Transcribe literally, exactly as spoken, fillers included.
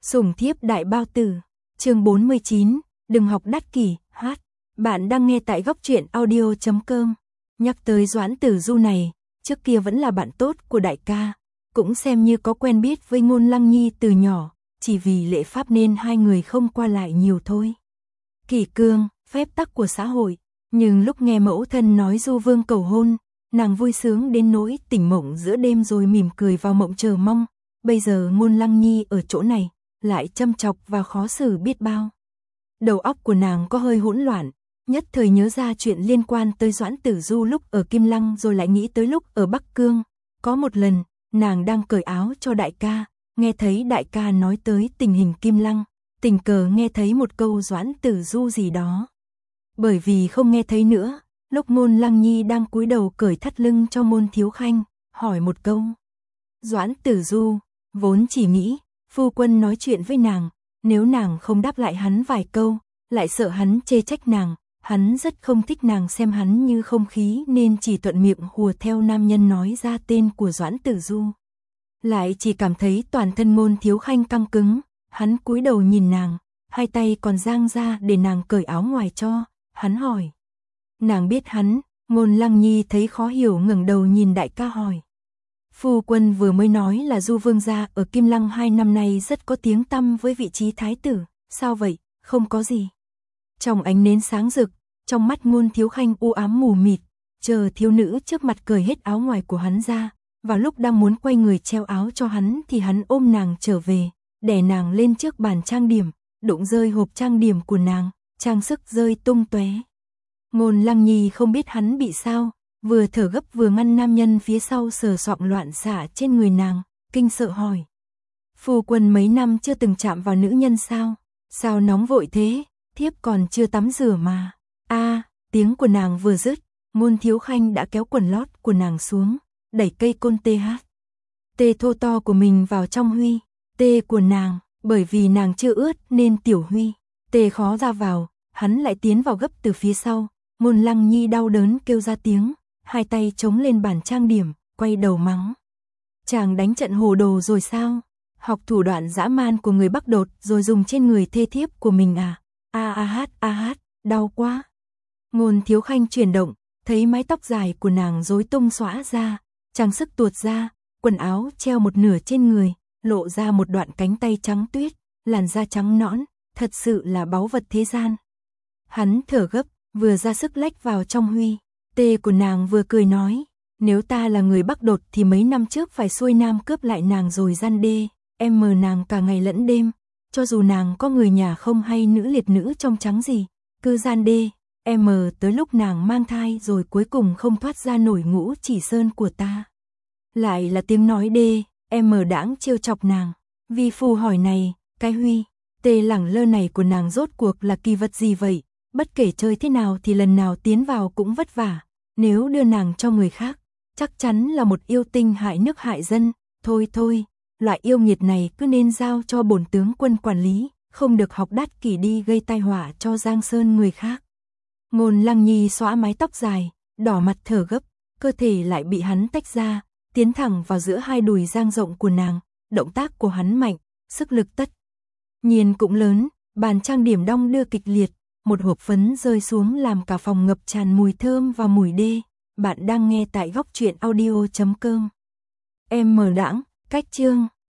Sủng thiếp đại bao tử, chương bốn mươi chín, đừng học đắt kỷ, hát. Bạn đang nghe tại góc truyện audio chấm com. Nhắc tới Doãn Tử Du này, trước kia vẫn là bạn tốt của đại ca, cũng xem như có quen biết với Ngôn Lăng Nhi từ nhỏ, chỉ vì lễ pháp nên hai người không qua lại nhiều thôi. Kỷ cương, phép tắc của xã hội, nhưng lúc nghe mẫu thân nói Du Vương cầu hôn, nàng vui sướng đến nỗi tỉnh mộng giữa đêm rồi mỉm cười vào mộng chờ mong. Bây giờ Ngôn Lăng Nhi ở chỗ này, lại châm chọc và khó xử biết bao. Đầu óc của nàng có hơi hỗn loạn, nhất thời nhớ ra chuyện liên quan tới Doãn Tử Du lúc ở Kim Lăng rồi lại nghĩ tới lúc ở Bắc Cương. Có một lần, nàng đang cởi áo cho đại ca, nghe thấy đại ca nói tới tình hình Kim Lăng, tình cờ nghe thấy một câu Doãn Tử Du gì đó. Bởi vì không nghe thấy nữa, lúc Ngôn Lăng Nhi đang cúi đầu cởi thắt lưng cho Môn Thiếu Khanh, hỏi một câu. Doãn Tử Du, vốn chỉ nghĩ, phu quân nói chuyện với nàng, nếu nàng không đáp lại hắn vài câu, lại sợ hắn chê trách nàng, hắn rất không thích nàng xem hắn như không khí nên chỉ thuận miệng hùa theo nam nhân nói ra tên của Doãn Tử Du. Lại chỉ cảm thấy toàn thân Môn Thiếu Khanh căng cứng, hắn cúi đầu nhìn nàng, hai tay còn dang ra để nàng cởi áo ngoài cho, hắn hỏi. Nàng biết hắn, Ngôn Lăng Nhi thấy khó hiểu ngẩng đầu nhìn đại ca hỏi. Phu quân vừa mới nói là Du Vương gia ở Kim Lăng hai năm nay rất có tiếng tăm với vị trí thái tử, sao vậy, không có gì. Trong ánh nến sáng rực, trong mắt Môn Thiếu Khanh u ám mù mịt, chờ thiếu nữ trước mặt cởi hết áo ngoài của hắn ra, vào lúc đang muốn quay người treo áo cho hắn thì hắn ôm nàng trở về, đè nàng lên trước bàn trang điểm, đụng rơi hộp trang điểm của nàng, trang sức rơi tung tóe. Ngôn Lăng Nhi không biết hắn bị sao, vừa thở gấp vừa ngăn nam nhân phía sau sờ soạng loạn xạ trên người nàng, kinh sợ hỏi. Phu quân mấy năm chưa từng chạm vào nữ nhân sao? Sao nóng vội thế? Thiếp còn chưa tắm rửa mà. A, à, tiếng của nàng vừa dứt, Môn Thiếu Khanh đã kéo quần lót của nàng xuống, đẩy cây côn tê hát. Tê thô to của mình vào trong huy, tê của nàng, bởi vì nàng chưa ướt nên tiểu huy, tê khó ra vào, hắn lại tiến vào gấp từ phía sau. Ngôn Lăng Nhi đau đớn kêu ra tiếng, hai tay chống lên bàn trang điểm, quay đầu mắng. Chàng đánh trận hồ đồ rồi sao? Học thủ đoạn dã man của người Bắc Đột rồi dùng trên người thê thiếp của mình à? A a hát a hát, đau quá. Ngôn Thiếu Khanh chuyển động, thấy mái tóc dài của nàng rối tung xõa ra, trang sức tuột ra, quần áo treo một nửa trên người, lộ ra một đoạn cánh tay trắng tuyết, làn da trắng nõn, thật sự là báu vật thế gian. Hắn thở gấp, vừa ra sức lách vào trong huy, tê của nàng vừa cười nói, nếu ta là người Bắc Đột thì mấy năm trước phải xuôi nam cướp lại nàng rồi gian đê, em mờ nàng cả ngày lẫn đêm, cho dù nàng có người nhà không hay nữ liệt nữ trong trắng gì, cứ gian đê, em mờ tới lúc nàng mang thai rồi cuối cùng không thoát ra nổi ngũ chỉ sơn của ta. Lại là tiếng nói đê, em mờ đãng trêu chọc nàng, vi phu hỏi này, cái huy, tê lẳng lơ này của nàng rốt cuộc là kỳ vật gì vậy? Bất kể chơi thế nào thì lần nào tiến vào cũng vất vả, nếu đưa nàng cho người khác, chắc chắn là một yêu tinh hại nước hại dân, thôi thôi, loại yêu nghiệt này cứ nên giao cho bổn tướng quân quản lý, không được học đắt kỷ đi gây tai họa cho Giang Sơn người khác. Ngôn Lăng Nhi xõa mái tóc dài, đỏ mặt thở gấp, cơ thể lại bị hắn tách ra, tiến thẳng vào giữa hai đùi dang rộng của nàng, động tác của hắn mạnh, sức lực tất nhiên cũng lớn, bàn trang điểm đong đưa kịch liệt. Một hộp phấn rơi xuống làm cả phòng ngập tràn mùi thơm và mùi đê. Bạn đang nghe tại góc truyện audio chấm com. Em mở đãng, cách chương.